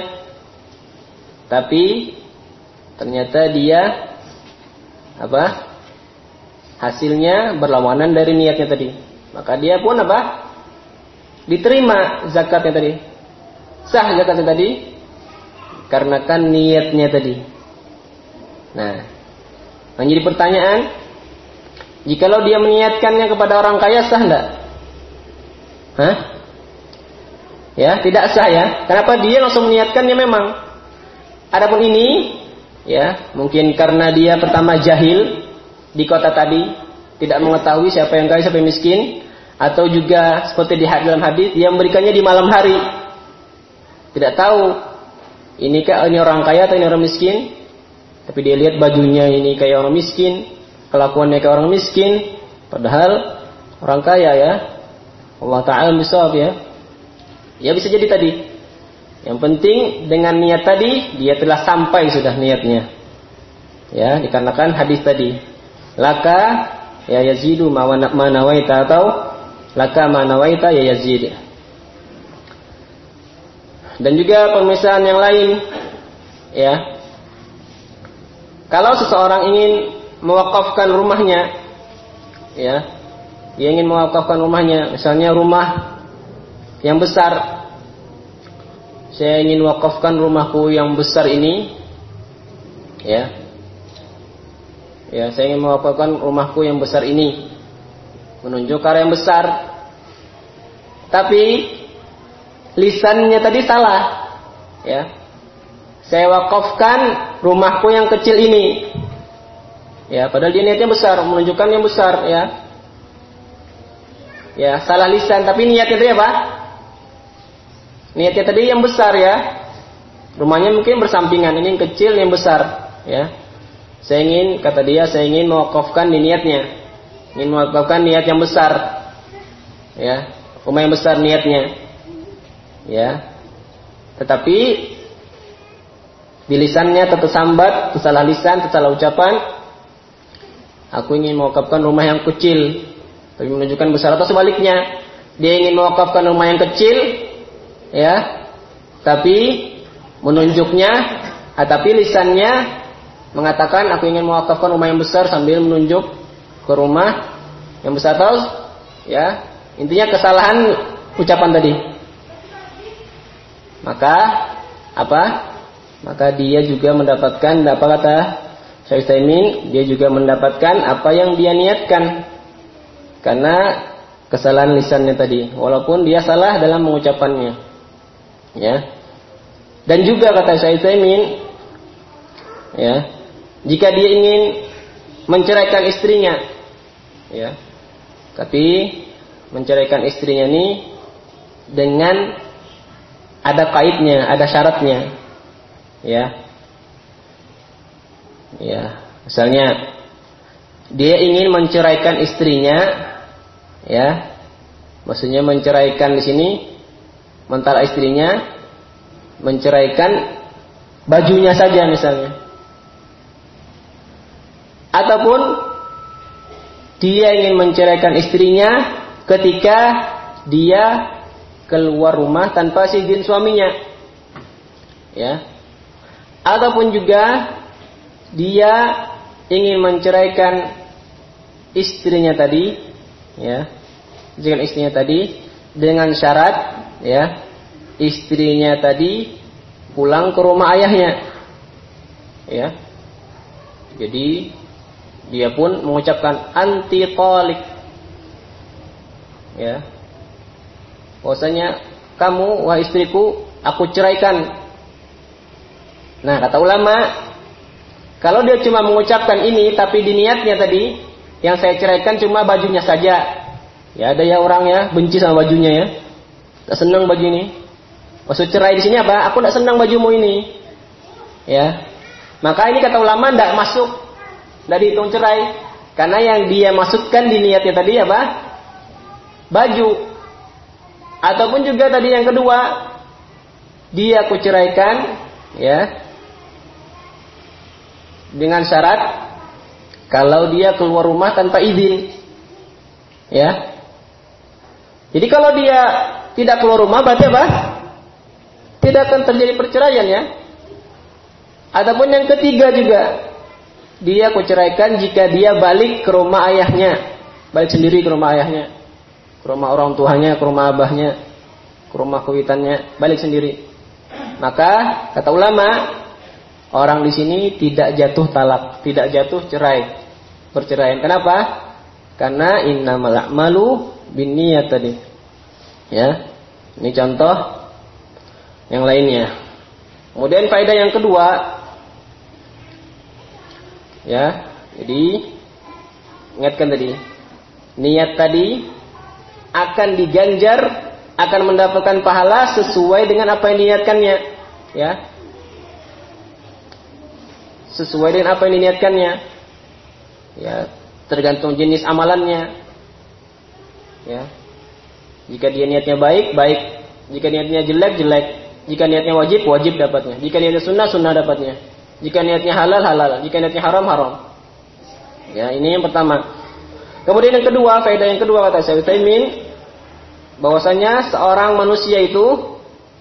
Tapi ternyata dia apa? Hasilnya berlawanan dari niatnya tadi. Maka dia pun apa? Diterima zakatnya tadi. Sah zakatnya tadi karena kan niatnya tadi. Nah, menjadi pertanyaan, jikalau dia meniatkannya kepada orang kaya, sah enggak? Hah? Ya, tidak sah, ya. Kenapa? Dia langsung meniatkannya memang. Adapun ini, ya, mungkin karena dia pertama jahil di kota tadi, tidak mengetahui siapa yang kaya, siapa yang miskin, atau juga seperti di dalam hadis, dia memberikannya di malam hari. Tidak tahu ini kah ini orang kaya atau ini orang miskin. Tapi dia lihat bajunya ini kayak orang miskin, kelakuannya kayak orang miskin, padahal orang kaya, ya. Allah Ta'ala bisawab, ya. Ya bisa jadi tadi. Yang penting dengan niat tadi dia telah sampai sudah niatnya. Ya, dikarenakan hadis tadi. Laka ya yazidu ma nawaita, atau laka ma nawaita ya yazid. Dan juga pemisahan yang lain, ya. Kalau seseorang ingin mewakafkan rumahnya, ya, dia ingin mewakafkan rumahnya, misalnya rumah yang besar, saya ingin wakafkan rumahku yang besar ini, ya, ya, saya ingin mewakafkan rumahku yang besar ini, menunjuk arah yang besar, tapi lisannya tadi salah, ya. Saya wakafkan rumahku yang kecil ini, ya, padahal dia niatnya besar, menunjukkan yang besar, ya. Ya, salah lisan, tapi niatnya tadi apa? Niatnya tadi yang besar, ya. Rumahnya mungkin bersampingan, ini yang kecil, ini yang besar, ya. Saya ingin, kata dia, saya ingin mewakafkan di niatnya. Ingin mewakafkan niat yang besar. Ya, rumah yang besar niatnya. Ya. Tetapi di lisannya tersambat, tersalah lisan, tersalah ucapan. Aku ingin mewakafkan rumah yang kecil, tapi menunjukkan besar, atau sebaliknya. Dia ingin mewakafkan rumah yang kecil, ya, tapi menunjuknya, tapi lisannya mengatakan aku ingin mewakafkan rumah yang besar sambil menunjuk ke rumah yang besar. Terus, ya, intinya kesalahan ucapan tadi. Maka apa? Maka dia juga mendapatkan, apa kata Syekh Utsaimin, dia juga mendapatkan apa yang dia niatkan karena kesalahan lisannya tadi, walaupun dia salah dalam mengucapannya. Ya. Dan juga kata Syekh Utsaimin, ya, jika dia ingin menceraikan istrinya, ya, tapi menceraikan istrinya ini dengan ada kaidnya, ada syaratnya, ya, ya. Misalnya dia ingin menceraikan istrinya, ya, maksudnya menceraikan di sini, mentala istrinya, menceraikan bajunya saja misalnya, ataupun dia ingin menceraikan istrinya ketika dia keluar rumah tanpa izin suaminya, ya, ataupun juga dia ingin menceraikan istrinya tadi, ya, menceraikan istrinya tadi dengan syarat, ya, istrinya tadi pulang ke rumah ayahnya, ya, jadi dia pun mengucapkan anti talik, ya, bahwasanya kamu, wahai istriku, aku ceraikan. Nah, kata ulama, kalau dia cuma mengucapkan ini, tapi di niatnya tadi, yang saya ceraikan cuma bajunya saja. Ya, ada ya orang ya benci sama bajunya, ya, tak senang baju ini. Maksud cerai di sini apa? Aku tak senang bajumu ini. Ya, maka ini kata ulama tidak masuk, tidak dihitung cerai, karena yang dia masukkan di niatnya tadi apa? Baju. Ataupun juga tadi yang kedua, dia aku ceraikan, ya, dengan syarat kalau dia keluar rumah tanpa izin, ya. Jadi kalau dia tidak keluar rumah berarti apa? Tidak akan terjadi perceraian, ya. Ataupun yang ketiga juga, dia aku ceraikan jika dia balik ke rumah ayahnya, balik sendiri ke rumah ayahnya, ke rumah orang tuanya, ke rumah abahnya, ke rumah kuitannya, balik sendiri. Maka kata ulama, orang di sini tidak jatuh talak, tidak jatuh cerai, perceraian. Kenapa? Karena innamal a'malu binniyat tadi. Ya. Ini contoh yang lainnya. Kemudian faedah yang kedua, ya. Jadi ingatkan tadi, niat tadi akan diganjar, akan mendapatkan pahala sesuai dengan apa yang diniatkannya, ya. Sesuai dengan apa yang diniatkannya, ya, tergantung jenis amalannya, ya. Jika dia niatnya baik, baik. Jika niatnya jelek, jelek. Jika niatnya wajib, wajib dapatnya. Jika niatnya sunnah, sunnah dapatnya. Jika niatnya halal, halal. Jika niatnya haram, haram. Ya, ini yang pertama. Kemudian yang kedua, faedah yang kedua kata Syekh Utsaimin, bahwasanya seorang manusia itu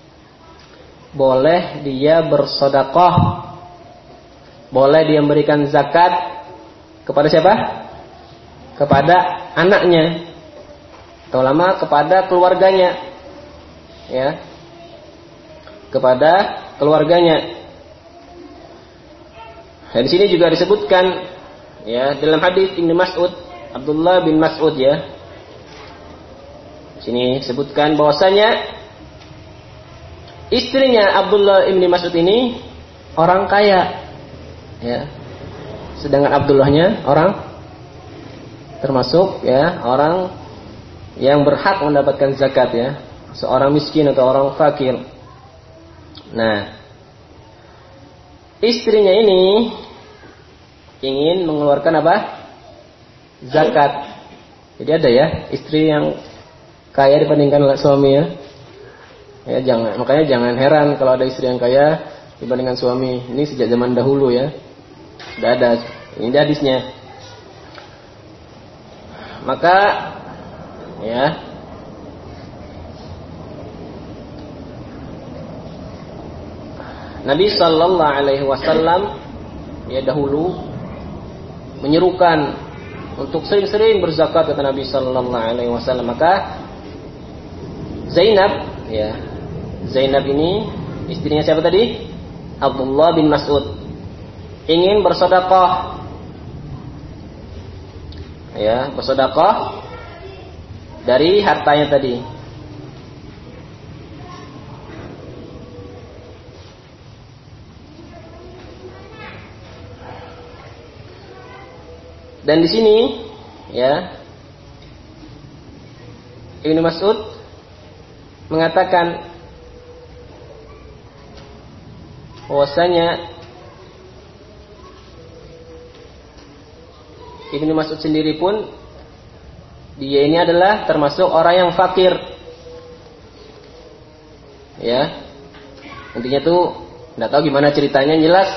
boleh dia bersedekah, boleh dia memberikan zakat kepada siapa? Kepada anaknya, atau lama kepada keluarganya, ya, kepada keluarganya. Dan di sini juga disebutkan, ya, dalam hadis Ibnu Mas'ud, Abdullah bin Mas'ud, ya. Di sini disebutkan bahwasanya istrinya Abdullah bin Mas'ud ini orang kaya, ya. Sedangkan Abdullahnya orang termasuk, ya, orang yang berhak mendapatkan zakat, ya, seorang miskin atau orang fakir. Nah, istrinya ini ingin mengeluarkan apa? Zakat. Jadi ada ya istri yang kaya dibandingkan suami ya. Ya jangan, makanya jangan heran kalau ada istri yang kaya dibandingkan suami. Ini sejak zaman dahulu ya. Sudah ada. Ini hadisnya. Maka ya Nabi sallallahu alaihi wasallam ya dahulu menyerukan untuk sering-sering berzakat kata Nabi sallallahu alaihi wasallam. Maka Zainab ya, Zainab ini istrinya siapa tadi? Abdullah bin Mas'ud. Ingin bersedekah. Ya, bersedekah dari hartanya tadi. Dan di sini ya Ibnu Mas'ud mengatakan bahwasanya Ibnu Mas'ud sendiri pun dia ini adalah termasuk orang yang fakir. Ya. Intinya tuh enggak tahu gimana ceritanya, jelas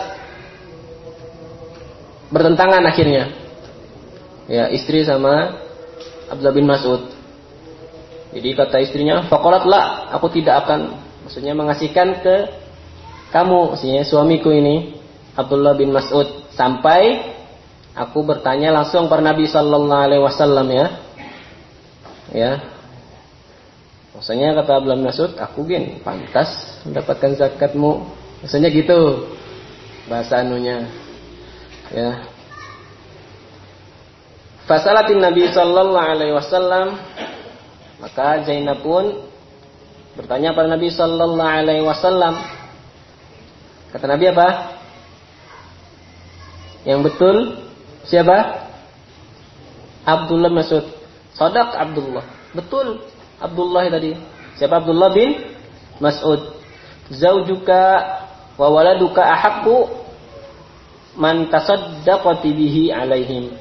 bertentangan akhirnya. Ya, istri sama Abdullah bin Mas'ud. Jadi kata istrinya, faqalat la, aku tidak akan, maksudnya mengasihkan ke kamu, maksudnya suamiku ini Abdullah bin Mas'ud, sampai aku bertanya langsung kepada Nabi sallallahu alaihi wasallam ya. Ya. Maksudnya kata Abdullah bin Mas'ud, aku gen pantas mendapatkan zakatmu. Maksudnya gitu bahasa anunya. Ya. Fasalatin Nabi sallallahu alaihi wasallam, maka Zainab pun bertanya pada Nabi sallallahu alaihi wasallam. Kata Nabi apa? Yang betul siapa? Abdullah Mas'ud. Shadaq Abdullah. Betul Abdullah tadi. Siapa Abdullah bin Mas'ud? Zaujuka wa waladuka ahaqqu man tasaddaqati bihi alaihim.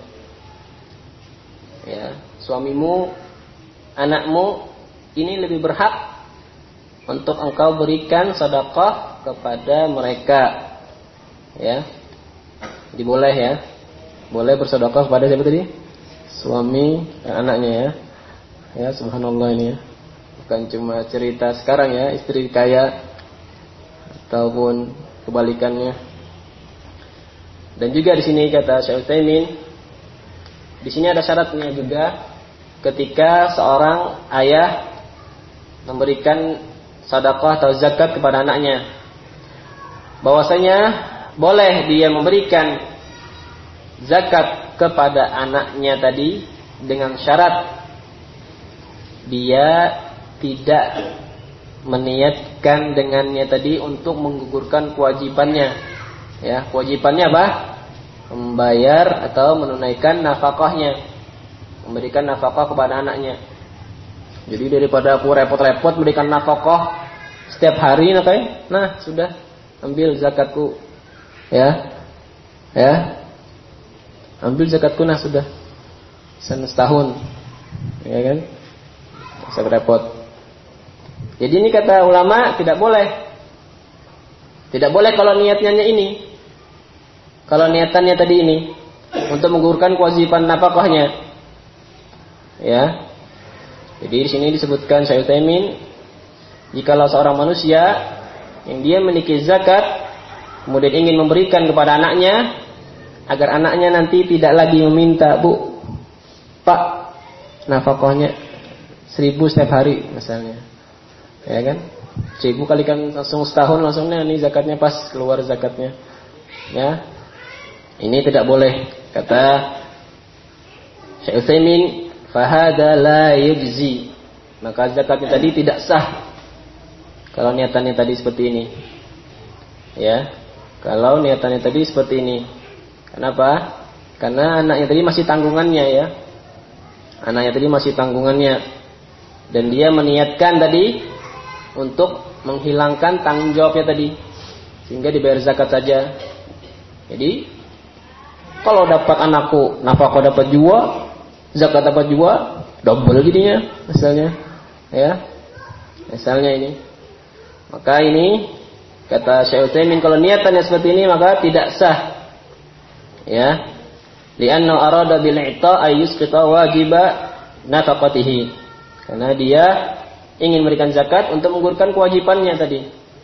Ya, suamimu, anakmu ini lebih berhak untuk engkau berikan sedekah kepada mereka. Ya. Jadi boleh ya. Boleh bersedekah kepada siapa tadi? Suami dan anaknya ya. Ya, subhanallah ini ya. Bukan cuma cerita sekarang ya, istri kaya ataupun kebalikannya. Dan juga di sini kata Syekh Utsaimin, di sini ada syaratnya juga ketika seorang ayah memberikan sedekah atau zakat kepada anaknya, bahwasanya boleh dia memberikan zakat kepada anaknya tadi dengan syarat dia tidak meniatkan dengannya tadi untuk menggugurkan kewajibannya. Ya, kewajibannya apa? Membayar atau menunaikan nafkahnya, memberikan nafkah kepada anaknya. Jadi daripada aku repot-repot memberikan nafkah setiap hari, nah sudah ambil zakatku, ya, ya, ambil zakatku, nah sudah setahun, ya kan, saya repot. Jadi ini kata ulama tidak boleh, tidak boleh kalau niatnya ini. Kalau niatannya tadi ini untuk menggugurkan kewajiban nafkahnya, ya. Jadi di sini disebutkan Syekh Utsaimin, jikalau seorang manusia yang dia memiliki zakat kemudian ingin memberikan kepada anaknya agar anaknya nanti tidak lagi meminta, Bu, Pak, nafkahnya seribu setiap hari misalnya, ya kan? Seribu kalikan langsung setahun langsungnya ini zakatnya pas keluar zakatnya, ya. Ini tidak boleh, kata Syekh Utsaimin, fahada la yujzi, maka zakatnya tadi tidak sah kalau niatannya tadi seperti ini, ya. Kalau niatannya tadi seperti ini, kenapa? Karena anaknya tadi masih tanggungannya, ya. Anaknya tadi masih tanggungannya, dan dia meniatkan tadi untuk menghilangkan tanggung jawabnya tadi, sehingga dibayar zakat saja. Jadi Kalau dapat anakku nafkah dapat juga, zakat dapat juga, double jadinya misalnya. Ya. Misalnya ini. Maka ini kata Syekh Utsaimin kalau niatannya seperti ini maka tidak sah. Ya. Li'anna arada bil i'ta ay yusqita wajiba nafaqatihi. Karena dia ingin memberikan zakat untuk menggugurkan kewajibannya tadi.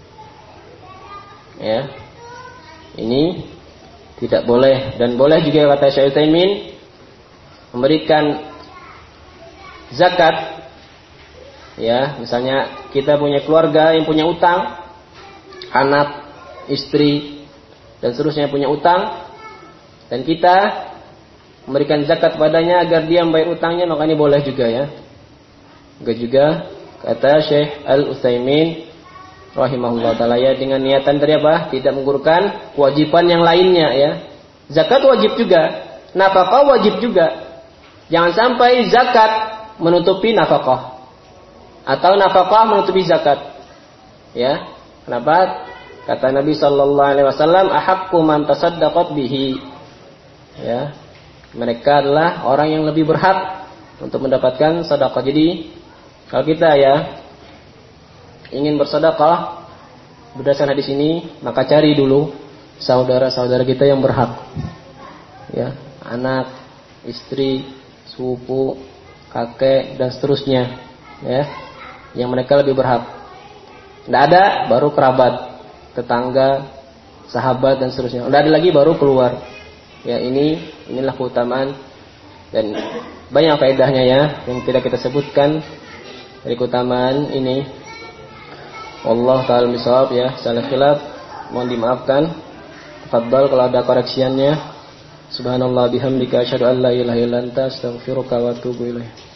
Ya. Ini tidak boleh, dan boleh juga kata Syekh Utsaimin memberikan zakat. Ya, misalnya kita punya keluarga yang punya utang, anak, istri dan seterusnya punya utang, dan kita memberikan zakat padanya agar dia membayar utangnya, maka ini boleh juga ya. Juga juga kata Syekh Al-Utsaimin rahimahullah taala ya, dengan niatan dari apa? Tidak menggugurkan kewajiban yang lainnya ya. Zakat wajib juga, nafkah wajib juga. Jangan sampai zakat menutupi nafkah atau nafkah menutupi zakat. Ya. Kenapa? Kata Nabi sallallahu alaihi wasallam, "Ahaqqu man tasaddaqat bihi." Ya. Mereka adalah orang yang lebih berhak untuk mendapatkan sedekah. Jadi, kalau kita ya ingin bersedekah berdasarkan hadis ini, maka cari dulu saudara-saudara kita yang berhak. Ya, anak, istri, sepupu, kakek dan seterusnya, ya. Yang mereka lebih berhak. Tidak ada baru kerabat, tetangga, sahabat dan seterusnya. Tidak ada lagi baru keluar. Ya, ini inilah keutamaan dan banyak faedahnya ya yang tidak kita sebutkan dari keutamaan ini. Wallahu ta'ala bishawab ya. Salah khilaf mohon dimaafkan. Tafadhal kalau ada koreksiannya. Subhanallah bihamdika asyhadu an la ilaha illa anta astaghfiruka wa atubu ilaik.